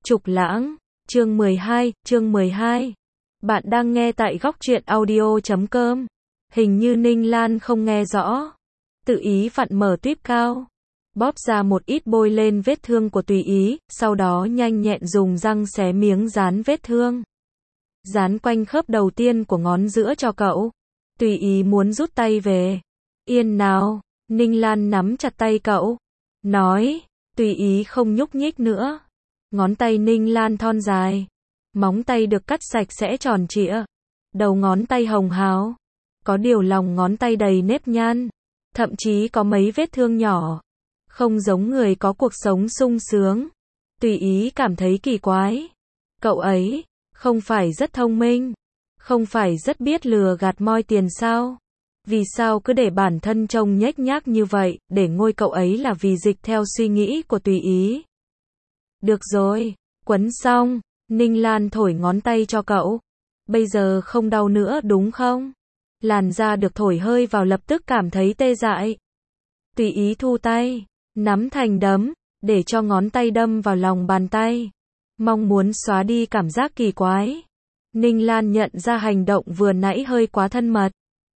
Trục Lãng, chương 12. Bạn đang nghe tại góc truyện audio.com. Hình như Ninh Lan không nghe rõ. Tự ý vặn mở tuýp cao. Bóp ra một ít bôi lên vết thương của Tùy Ý, sau đó nhanh nhẹn dùng răng xé miếng dán vết thương. Dán quanh khớp đầu tiên của ngón giữa cho cậu. Tùy Ý muốn rút tay về. Yên nào, Ninh Lan nắm chặt tay cậu. Nói, Tùy Ý không nhúc nhích nữa. Ngón tay Ninh Lan thon dài. Móng tay được cắt sạch sẽ tròn trịa. Đầu ngón tay hồng hào. Có điều lòng ngón tay đầy nếp nhăn. Thậm chí có mấy vết thương nhỏ. Không giống người có cuộc sống sung sướng. Tùy Ý cảm thấy kỳ quái. Cậu ấy, không phải rất thông minh. Không phải rất biết lừa gạt moi tiền sao? Vì sao cứ để bản thân trông nhếch nhác như vậy, để ngôi cậu ấy là vì dịch theo suy nghĩ của Tùy Ý. Được rồi, quấn xong, Ninh Lan thổi ngón tay cho cậu. Bây giờ không đau nữa đúng không? Làn da được thổi hơi vào lập tức cảm thấy tê dại. Tùy Ý thu tay, nắm thành đấm, để cho ngón tay đâm vào lòng bàn tay. Mong muốn xóa đi cảm giác kỳ quái. Ninh Lan nhận ra hành động vừa nãy hơi quá thân mật.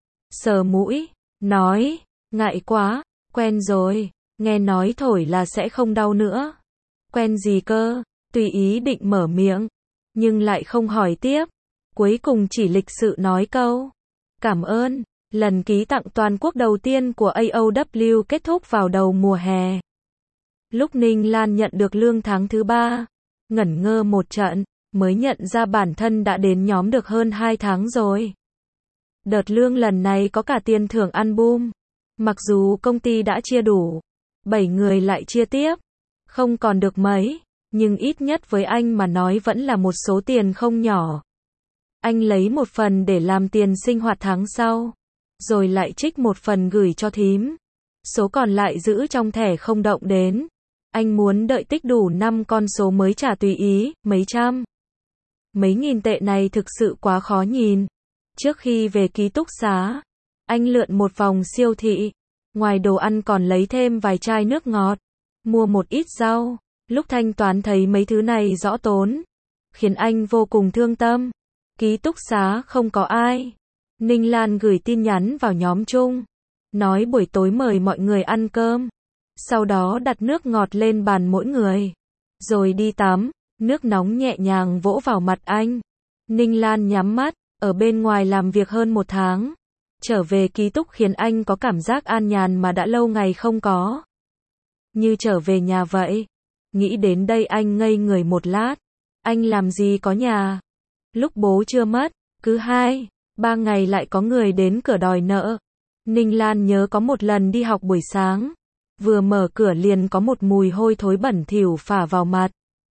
Sờ mũi, nói, ngại quá, quen rồi, nghe nói thổi là sẽ không đau nữa. Quen gì cơ? Tùy Ý định mở miệng, nhưng lại không hỏi tiếp. Cuối cùng chỉ lịch sự nói câu, cảm ơn. Lần ký tặng toàn quốc đầu tiên của AOW kết thúc vào đầu mùa hè. Lúc Ninh Lan nhận được lương tháng thứ 3, ngẩn ngơ một trận, mới nhận ra bản thân đã đến nhóm được hơn 2 tháng rồi. Đợt lương lần này có cả tiền thưởng album. Mặc dù công ty đã chia đủ, 7 người lại chia tiếp. Không còn được mấy, nhưng ít nhất với anh mà nói vẫn là một số tiền không nhỏ. Anh lấy một phần để làm tiền sinh hoạt tháng sau, rồi lại trích một phần gửi cho thím. Số còn lại giữ trong thẻ không động đến. Anh muốn đợi tích đủ 5 con số mới trả Tùy Ý, mấy trăm. Mấy nghìn tệ này thực sự quá khó nhìn. Trước khi về ký túc xá, anh lượn một vòng siêu thị. Ngoài đồ ăn còn lấy thêm vài chai nước ngọt. Mua một ít rau. Lúc thanh toán thấy mấy thứ này rõ tốn, khiến anh vô cùng thương tâm. Ký túc xá không có ai. Ninh Lan gửi tin nhắn vào nhóm chung, nói buổi tối mời mọi người ăn cơm. Sau đó đặt nước ngọt lên bàn mỗi người. Rồi đi tắm, nước nóng nhẹ nhàng vỗ vào mặt anh. Ninh Lan nhắm mắt, ở bên ngoài làm việc hơn 1 tháng. Trở về ký túc khiến anh có cảm giác an nhàn mà đã lâu ngày không có. Như trở về nhà vậy. Nghĩ đến đây anh ngây người một lát. Anh làm gì có nhà. Lúc bố chưa mất, cứ 2-3 ngày lại có người đến cửa đòi nợ. Ninh Lan nhớ có một lần đi học buổi sáng. Vừa mở cửa liền có một mùi hôi thối bẩn thỉu phả vào mặt.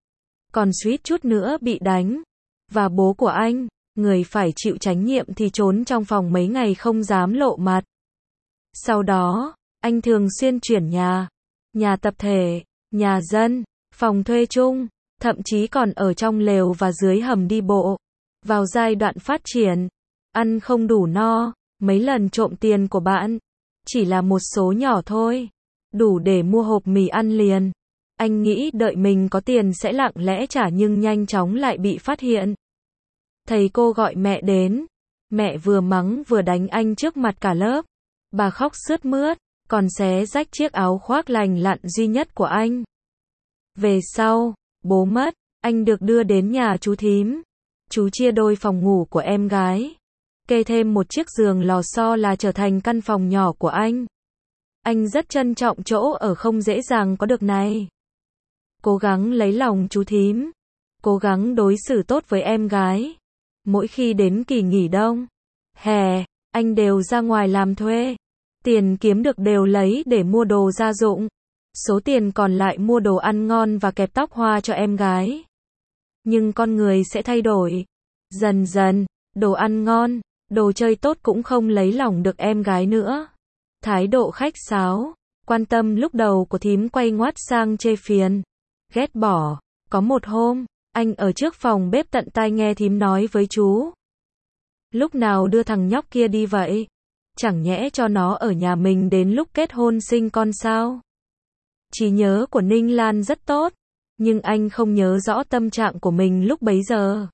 Còn suýt chút nữa bị đánh. Và bố của anh, người phải chịu trách nhiệm thì trốn trong phòng mấy ngày không dám lộ mặt. Sau đó, anh thường xuyên chuyển nhà. Nhà tập thể, nhà dân, phòng thuê chung, thậm chí còn ở trong lều và dưới hầm đi bộ. Vào giai đoạn phát triển, ăn không đủ no, mấy lần trộm tiền của bạn. Chỉ là một số nhỏ thôi, đủ để mua hộp mì ăn liền. Anh nghĩ đợi mình có tiền sẽ lặng lẽ trả nhưng nhanh chóng lại bị phát hiện. Thầy cô gọi mẹ đến. Mẹ vừa mắng vừa đánh anh trước mặt cả lớp. Bà khóc sướt mướt, còn xé rách chiếc áo khoác lành lặn duy nhất của anh. Về sau, bố mất, anh được đưa đến nhà chú thím. Chú chia đôi phòng ngủ của em gái. Kê thêm một chiếc giường lò xo là trở thành căn phòng nhỏ của anh. Anh rất trân trọng chỗ ở không dễ dàng có được này. Cố gắng lấy lòng chú thím. Cố gắng đối xử tốt với em gái. Mỗi khi đến kỳ nghỉ đông, hè, anh đều ra ngoài làm thuê. Tiền kiếm được đều lấy để mua đồ gia dụng. Số tiền còn lại mua đồ ăn ngon và kẹp tóc hoa cho em gái. Nhưng con người sẽ thay đổi. Dần dần, đồ ăn ngon, đồ chơi tốt cũng không lấy lòng được em gái nữa. Thái độ khách sáo, quan tâm lúc đầu của thím quay ngoắt sang chê phiền, ghét bỏ. Có một hôm, anh ở trước phòng bếp tận tai nghe thím nói với chú. Lúc nào đưa thằng nhóc kia đi vậy? Chẳng nhẽ cho nó ở nhà mình đến lúc kết hôn sinh con sao? Trí nhớ của Ninh Lan rất tốt. Nhưng anh không nhớ rõ tâm trạng của mình lúc bấy giờ.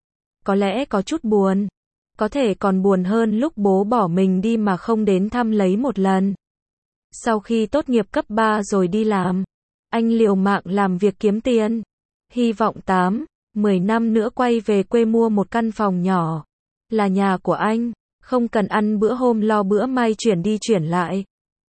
Có lẽ có chút buồn. Có thể còn buồn hơn lúc bố bỏ mình đi mà không đến thăm lấy một lần. Sau khi tốt nghiệp cấp 3 rồi đi làm, anh liều mạng làm việc kiếm tiền. Hy vọng 8, 10 năm nữa quay về quê mua một căn phòng nhỏ. Là nhà của anh. Không cần ăn bữa hôm lo bữa mai chuyển đi chuyển lại.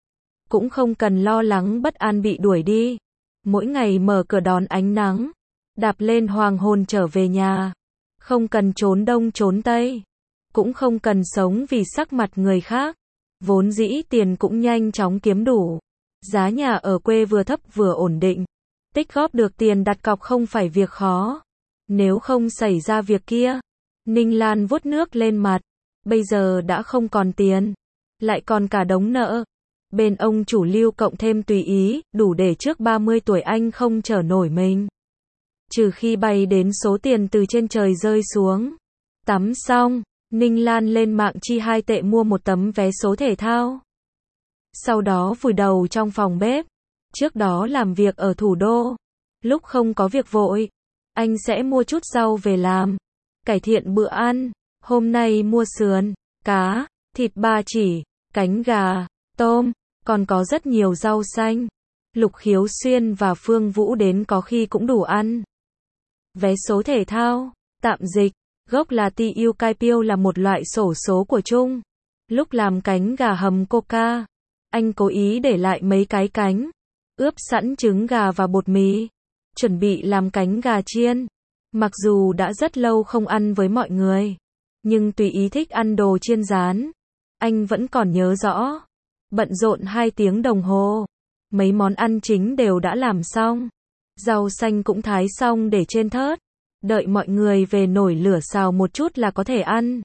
Cũng không cần lo lắng bất an bị đuổi đi. Mỗi ngày mở cửa đón ánh nắng. Đạp lên hoàng hôn trở về nhà. Không cần trốn đông trốn tây. Cũng không cần sống vì sắc mặt người khác. Vốn dĩ tiền cũng nhanh chóng kiếm đủ. Giá nhà ở quê vừa thấp vừa ổn định. Tích góp được tiền đặt cọc không phải việc khó. Nếu không xảy ra việc kia. Ninh Lan vuốt nước lên mặt. Bây giờ đã không còn tiền. Lại còn cả đống nợ. Bên ông chủ Lưu cộng thêm tùy ý, đủ để trước 30 tuổi anh không chở nổi mình. Trừ khi bay đến số tiền từ trên trời rơi xuống. Tắm xong, Ninh Lan lên mạng chi 2 tệ mua một tấm vé số thể thao. Sau đó vùi đầu trong phòng bếp. Trước đó làm việc ở thủ đô. Lúc không có việc vội, anh sẽ mua chút rau về làm. Cải thiện bữa ăn. Hôm nay mua sườn, cá, thịt ba chỉ, cánh gà, tôm, còn có rất nhiều rau xanh. Lục Khiếu Xuyên và Phương Vũ đến có khi cũng đủ ăn. Vé số thể thao, tạm dịch, gốc là Tiu Kai Piu là một loại xổ số của Trung. Lúc làm cánh gà hầm coca, anh cố ý để lại mấy cái cánh, ướp sẵn trứng gà và bột mì, chuẩn bị làm cánh gà chiên. Mặc dù đã rất lâu không ăn với mọi người, nhưng tùy ý thích ăn đồ chiên rán. Anh vẫn còn nhớ rõ. Bận rộn 2 tiếng đồng hồ. Mấy món ăn chính đều đã làm xong. Rau xanh cũng thái xong để trên thớt. Đợi mọi người về nổi lửa xào một chút là có thể ăn.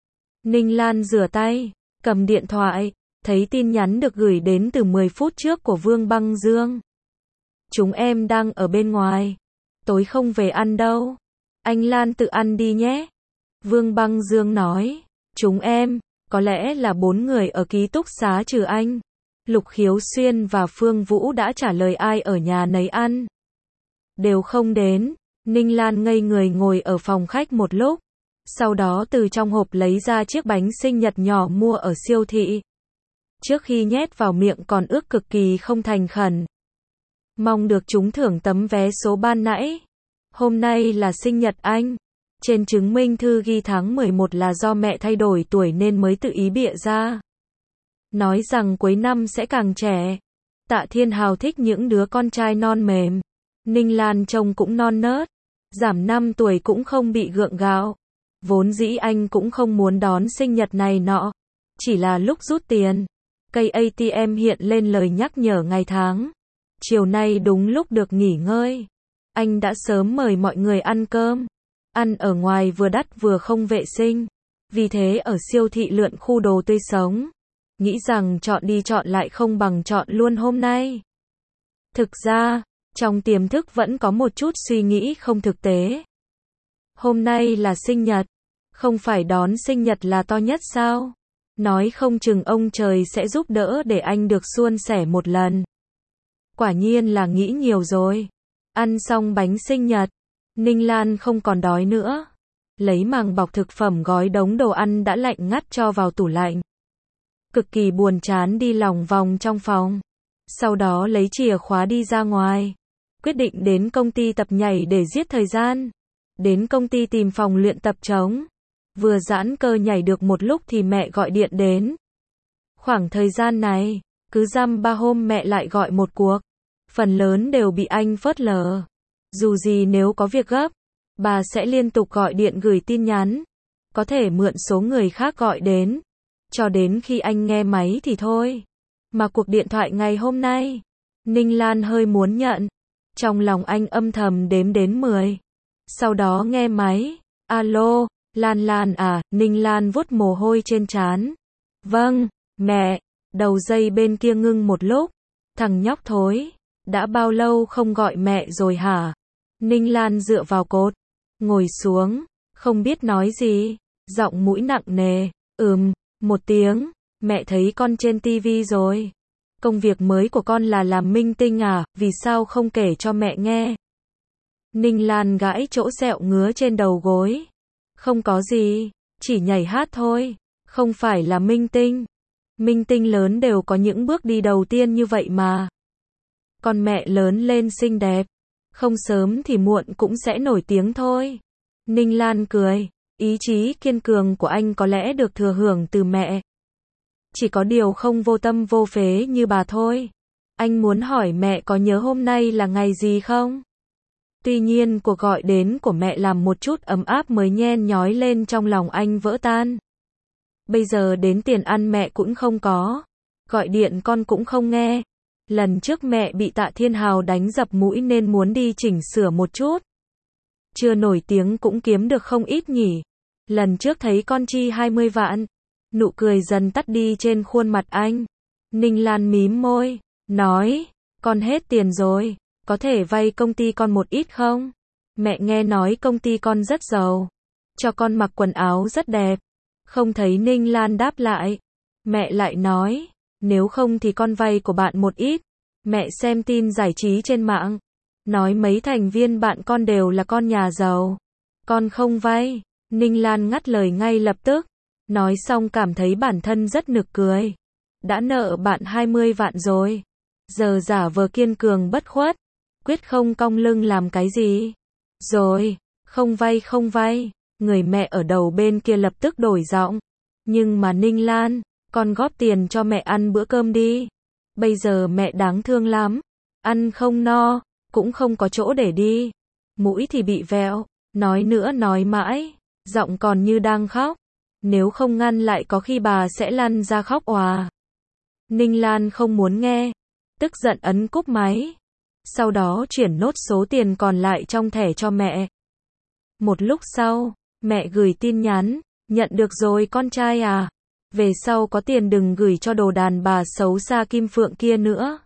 Ninh Lan rửa tay, cầm điện thoại, thấy tin nhắn được gửi đến từ 10 phút trước của Vương Băng Dương. Chúng em đang ở bên ngoài. Tối không về ăn đâu. Anh Lan tự ăn đi nhé. Vương Băng Dương nói. Chúng em, có lẽ là 4 người ở ký túc xá trừ anh. Lục Khiếu Xuyên và Phương Vũ đã trả lời ai ở nhà nấy ăn. Đều không đến. Ninh Lan ngây người ngồi ở phòng khách một lúc. Sau đó từ trong hộp lấy ra chiếc bánh sinh nhật nhỏ mua ở siêu thị. Trước khi nhét vào miệng còn ước cực kỳ không thành khẩn. Mong được trúng thưởng tấm vé số ban nãy. Hôm nay là sinh nhật anh. Trên chứng minh thư ghi tháng 11 là do mẹ thay đổi tuổi nên mới tự ý bịa ra. Nói rằng cuối năm sẽ càng trẻ. Tạ Thiên Hào thích những đứa con trai non mềm. Ninh Lan trông cũng non nớt. Giảm 5 tuổi cũng không bị gượng gạo. Vốn dĩ anh cũng không muốn đón sinh nhật này nọ. Chỉ là lúc rút tiền. Cây ATM hiện lên lời nhắc nhở ngày tháng. Chiều nay đúng lúc được nghỉ ngơi. Anh đã sớm mời mọi người ăn cơm. Ăn ở ngoài vừa đắt vừa không vệ sinh. Vì thế ở siêu thị lượn khu đồ tươi sống. Nghĩ rằng chọn đi chọn lại không bằng chọn luôn hôm nay. Thực ra, trong tiềm thức vẫn có một chút suy nghĩ không thực tế. Hôm nay là sinh nhật. Không phải đón sinh nhật là to nhất sao? Nói không chừng ông trời sẽ giúp đỡ để anh được suôn sẻ một lần. Quả nhiên là nghĩ nhiều rồi. Ăn xong bánh sinh nhật, Ninh Lan không còn đói nữa. Lấy màng bọc thực phẩm gói đống đồ ăn đã lạnh ngắt cho vào tủ lạnh. Cực kỳ buồn chán đi lòng vòng trong phòng. Sau đó lấy chìa khóa đi ra ngoài. Quyết định đến công ty tập nhảy để giết thời gian. Đến công ty tìm phòng luyện tập trống. Vừa giãn cơ nhảy được một lúc thì mẹ gọi điện đến. Khoảng thời gian này, cứ dăm 3 hôm mẹ lại gọi một cuộc. Phần lớn đều bị anh phớt lờ. Dù gì nếu có việc gấp, bà sẽ liên tục gọi điện gửi tin nhắn. Có thể mượn số người khác gọi đến. Cho đến khi anh nghe máy thì thôi. Mà cuộc điện thoại ngày hôm nay, Ninh Lan hơi muốn nhận. Trong lòng anh âm thầm đếm đến 10. Sau đó nghe máy. Alo, Lan Lan à, Ninh Lan vuốt mồ hôi trên trán. Vâng, mẹ. Đầu dây bên kia ngưng một lúc. Thằng nhóc thối, đã bao lâu không gọi mẹ rồi hả? Ninh Lan dựa vào cột, ngồi xuống, không biết nói gì, giọng mũi nặng nề. Một tiếng, mẹ thấy con trên tivi rồi. Công việc mới của con là làm minh tinh à, vì sao không kể cho mẹ nghe? Ninh Lan gãi chỗ sẹo ngứa trên đầu gối. Không có gì, chỉ nhảy hát thôi, không phải là minh tinh. Minh tinh lớn đều có những bước đi đầu tiên như vậy mà. Con mẹ lớn lên xinh đẹp, không sớm thì muộn cũng sẽ nổi tiếng thôi. Ninh Lan cười, ý chí kiên cường của anh có lẽ được thừa hưởng từ mẹ. Chỉ có điều không vô tâm vô phế như bà thôi. Anh muốn hỏi mẹ có nhớ hôm nay là ngày gì không? Tuy nhiên cuộc gọi đến của mẹ làm một chút ấm áp mới nhen nhói lên trong lòng anh vỡ tan. Bây giờ đến tiền ăn mẹ cũng không có. Gọi điện con cũng không nghe. Lần trước mẹ bị Tạ Thiên Hào đánh dập mũi nên muốn đi chỉnh sửa một chút. Chưa nổi tiếng cũng kiếm được không ít nhỉ. Lần trước thấy con chi 20 vạn. Nụ cười dần tắt đi trên khuôn mặt anh. Ninh Lan mím môi, nói, con hết tiền rồi, có thể vay công ty con một ít không? Mẹ nghe nói công ty con rất giàu, cho con mặc quần áo rất đẹp. Không thấy Ninh Lan đáp lại. Mẹ lại nói, nếu không thì con vay của bạn một ít. Mẹ xem tin giải trí trên mạng, nói mấy thành viên bạn con đều là con nhà giàu. Con không vay. Ninh Lan ngắt lời ngay lập tức. Nói xong cảm thấy bản thân rất nực cười. Đã nợ bạn 20 vạn rồi. Giờ giả vờ kiên cường bất khuất. Quyết không cong lưng làm cái gì. Rồi, không vay không vay. Người mẹ ở đầu bên kia lập tức đổi giọng. Nhưng mà Ninh Lan, con góp tiền cho mẹ ăn bữa cơm đi. Bây giờ mẹ đáng thương lắm. Ăn không no, cũng không có chỗ để đi. Mũi thì bị vẹo, nói nữa nói mãi, giọng còn như đang khóc. Nếu không ngăn lại có khi bà sẽ lăn ra khóc òa. Ninh Lan không muốn nghe, tức giận ấn cúp máy. Sau đó chuyển nốt số tiền còn lại trong thẻ cho mẹ. Một lúc sau, mẹ gửi tin nhắn, nhận được rồi con trai à. Về sau có tiền đừng gửi cho đồ đàn bà xấu xa Kim Phượng kia nữa.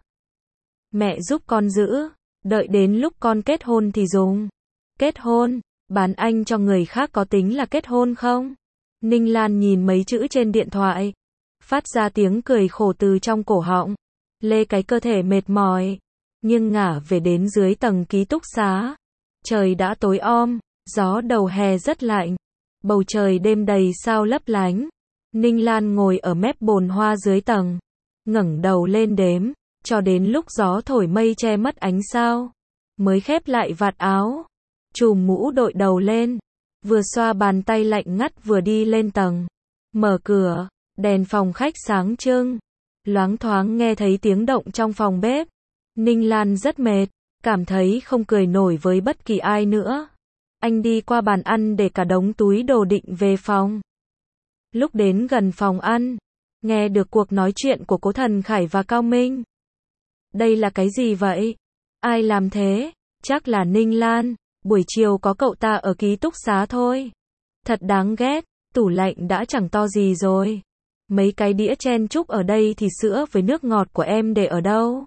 Mẹ giúp con giữ, đợi đến lúc con kết hôn thì dùng. Kết hôn, bán anh cho người khác có tính là kết hôn không? Ninh Lan nhìn mấy chữ trên điện thoại, phát ra tiếng cười khổ từ trong cổ họng, lê cái cơ thể mệt mỏi, nghiêng ngả về đến dưới tầng ký túc xá. Trời đã tối om, gió đầu hè rất lạnh, bầu trời đêm đầy sao lấp lánh. Ninh Lan ngồi ở mép bồn hoa dưới tầng, ngẩng đầu lên đếm, cho đến lúc gió thổi mây che mất ánh sao, mới khép lại vạt áo, chùm mũ đội đầu lên. Vừa xoa bàn tay lạnh ngắt vừa đi lên tầng. Mở cửa, đèn phòng khách sáng trưng. Loáng thoáng nghe thấy tiếng động trong phòng bếp. Ninh Lan rất mệt, cảm thấy không cười nổi với bất kỳ ai nữa. Anh đi qua bàn ăn để cả đống túi đồ định về phòng. Lúc đến gần phòng ăn, nghe được cuộc nói chuyện của Cố Thần Khải và Cao Minh. Đây là cái gì vậy? Ai làm thế? Chắc là Ninh Lan. Buổi chiều có cậu ta ở ký túc xá thôi. Thật đáng ghét, tủ lạnh đã chẳng to gì rồi. Mấy cái đĩa chen chúc ở đây thì sữa với nước ngọt của em để ở đâu?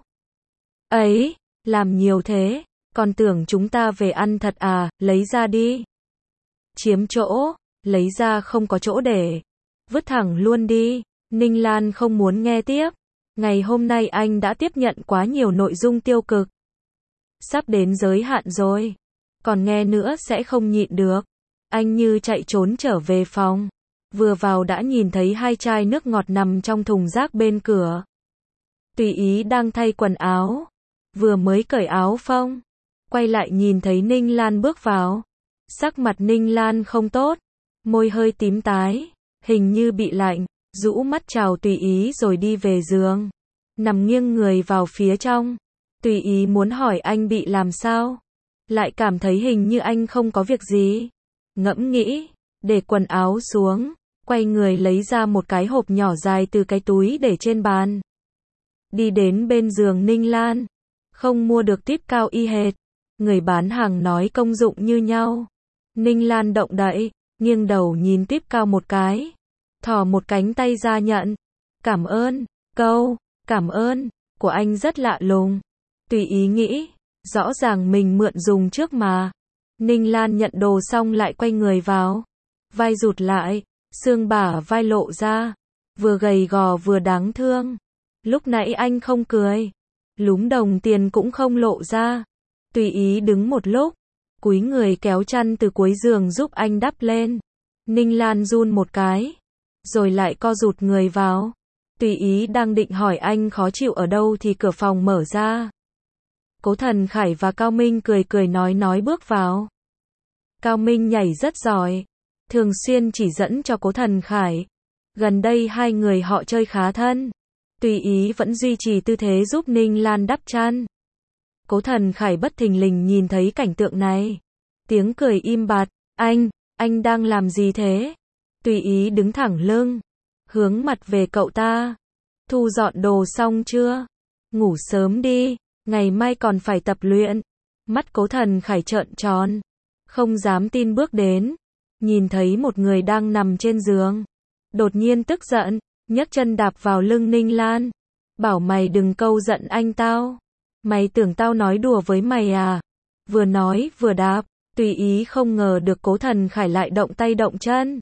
Ấy, làm nhiều thế, còn tưởng chúng ta về ăn thật à, lấy ra đi. Chiếm chỗ, lấy ra không có chỗ để. Vứt thẳng luôn đi. Ninh Lan không muốn nghe tiếp. Ngày hôm nay anh đã tiếp nhận quá nhiều nội dung tiêu cực. Sắp đến giới hạn rồi. Còn nghe nữa sẽ không nhịn được. Anh như chạy trốn trở về phòng. Vừa vào đã nhìn thấy 2 chai nước ngọt nằm trong thùng rác bên cửa. Tùy Ý đang thay quần áo. Vừa mới cởi áo phông. Quay lại nhìn thấy Ninh Lan bước vào. Sắc mặt Ninh Lan không tốt. Môi hơi tím tái. Hình như bị lạnh. Rũ mắt chào Tùy Ý rồi đi về giường. Nằm nghiêng người vào phía trong. Tùy Ý muốn hỏi anh bị làm sao. Lại cảm thấy hình như anh không có việc gì. Ngẫm nghĩ, để quần áo xuống, quay người lấy ra một cái hộp nhỏ dài từ cái túi để trên bàn. Đi đến bên giường Ninh Lan. Không mua được típ cao y hệt. Người bán hàng nói công dụng như nhau. Ninh Lan động đậy, nghiêng đầu nhìn típ cao một cái. Thò một cánh tay ra nhận. Cảm ơn, câu, cảm ơn, của anh rất lạ lùng. Tùy Ý nghĩ. Rõ ràng mình mượn dùng trước mà. Ninh Lan nhận đồ xong lại quay người vào. Vai rụt lại, xương bả vai lộ ra. Vừa gầy gò vừa đáng thương. Lúc nãy anh không cười. Lúm đồng tiền cũng không lộ ra. Tùy Ý đứng một lúc. cúi người kéo chăn từ cuối giường giúp anh đắp lên. Ninh Lan run một cái, rồi lại co rụt người vào. Tùy Ý đang định hỏi anh khó chịu ở đâu thì cửa phòng mở ra. Cố Thần Khải và Cao Minh cười cười nói bước vào. Cao Minh nhảy rất giỏi, thường xuyên chỉ dẫn cho Cố Thần Khải. Gần đây hai người họ chơi khá thân. Tùy Ý vẫn duy trì tư thế giúp Ninh Lan đắp chăn. Cố Thần Khải bất thình lình nhìn thấy cảnh tượng này. Tiếng cười im bặt. Anh đang làm gì thế? Tùy Ý đứng thẳng lưng, hướng mặt về cậu ta. Thu dọn đồ xong chưa? Ngủ sớm đi, ngày mai còn phải tập luyện. Mắt Cố Thần Khải trợn tròn, không dám tin bước đến. Nhìn thấy một người đang nằm trên giường. Đột nhiên tức giận, nhấc chân đạp vào lưng Ninh Lan. Bảo mày đừng câu giận anh tao. Mày tưởng tao nói đùa với mày à? Vừa nói vừa đạp. Tùy Ý không ngờ được Cố Thần Khải lại động tay động chân.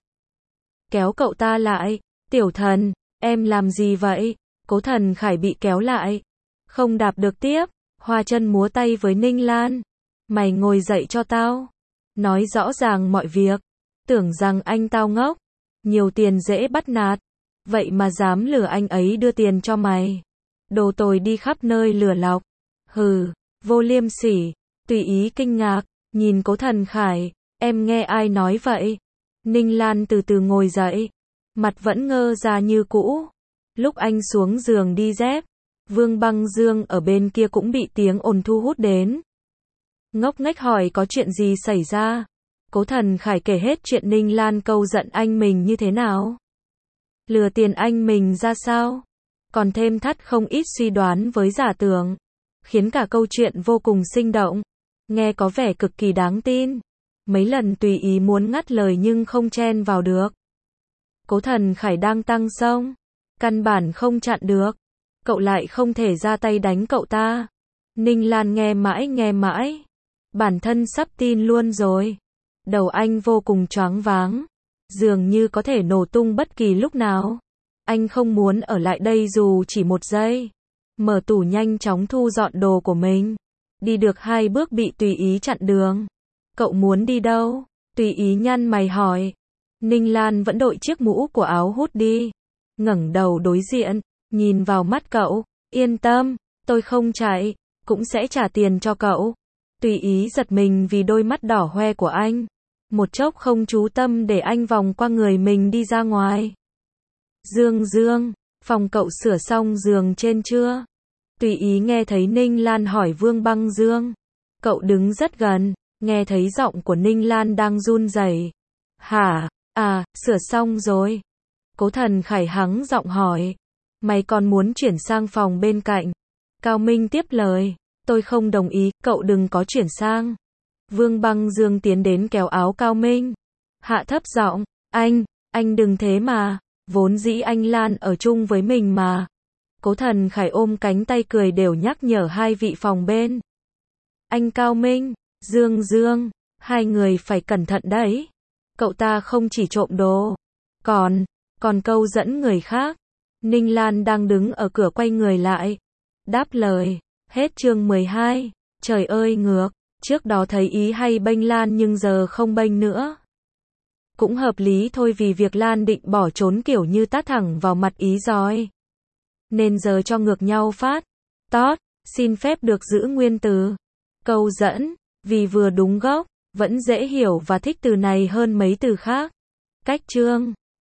Kéo cậu ta lại. Tiểu Thần, em làm gì vậy? Cố Thần Khải bị kéo lại. Không đạp được tiếp. Hoa chân múa tay với Ninh Lan. Mày ngồi dậy cho tao. Nói rõ ràng mọi việc. Tưởng rằng anh tao ngốc. Nhiều tiền dễ bắt nạt. Vậy mà dám lừa anh ấy đưa tiền cho mày. Đồ tồi đi khắp nơi lừa lọc. Hừ, vô liêm sỉ. Tùy Ý kinh ngạc, nhìn Cố Thần Khải. Em nghe ai nói vậy? Ninh Lan từ từ ngồi dậy. Mặt vẫn ngơ ra như cũ. Lúc anh xuống giường đi dép, Vương Băng Dương ở bên kia cũng bị tiếng ồn thu hút đến. Ngốc nghếch hỏi có chuyện gì xảy ra. Cố Thần Khải kể hết chuyện Ninh Lan câu giận anh mình như thế nào. Lừa tiền anh mình ra sao. Còn thêm thắt không ít suy đoán với giả tưởng. Khiến cả câu chuyện vô cùng sinh động. Nghe có vẻ cực kỳ đáng tin. Mấy lần Tùy Ý muốn ngắt lời nhưng không chen vào được. Cố Thần Khải đang tăng sông. Căn bản không chặn được. Cậu lại không thể ra tay đánh cậu ta. Ninh Lan nghe mãi. Bản thân sắp tin luôn rồi. Đầu anh vô cùng choáng váng. Dường như có thể nổ tung bất kỳ lúc nào. Anh không muốn ở lại đây dù chỉ một giây. Mở tủ nhanh chóng thu dọn đồ của mình. Đi được 2 bước bị Tùy Ý chặn đường. Cậu muốn đi đâu? Tùy Ý nhăn mày hỏi. Ninh Lan vẫn đội chiếc mũ của áo hút đi. Ngẩng đầu đối diện, nhìn vào mắt cậu. Yên tâm, tôi không chạy, cũng sẽ trả tiền cho cậu. Tùy Ý giật mình vì đôi mắt đỏ hoe của anh. Một chốc không chú tâm để anh vòng qua người mình đi ra ngoài. Dương, phòng cậu sửa xong giường trên chưa? Tùy Ý nghe thấy Ninh Lan hỏi Vương Băng Dương. Cậu đứng rất gần, nghe thấy giọng của Ninh Lan đang run rẩy. Hả? À, sửa xong rồi. Cố Thần Khải hắng giọng hỏi. Mày còn muốn chuyển sang phòng bên cạnh? Cao Minh tiếp lời. Tôi không đồng ý, cậu đừng có chuyển sang. Vương Băng Dương tiến đến kéo áo Cao Minh. Hạ thấp giọng. Anh đừng thế mà. Vốn dĩ anh Lan ở chung với mình mà. Cố Thần Khải ôm cánh tay cười đều nhắc nhở hai vị phòng bên. Anh Cao Minh, Dương, hai người phải cẩn thận đấy. Cậu ta không chỉ trộm đồ, còn câu dẫn người khác. Ninh Lan đang đứng ở cửa quay người lại. Đáp lời. Hết chương 12. Trời ơi ngược. Trước đó thấy Ý hay bênh Lan nhưng giờ không bênh nữa. Cũng hợp lý thôi vì việc Lan định bỏ trốn kiểu như tát thẳng vào mặt Ý rồi. Nên giờ cho ngược nhau phát. Tót, xin phép được giữ nguyên từ. Câu dẫn, vì vừa đúng gốc, vẫn dễ hiểu và thích từ này hơn mấy từ khác. Cách chương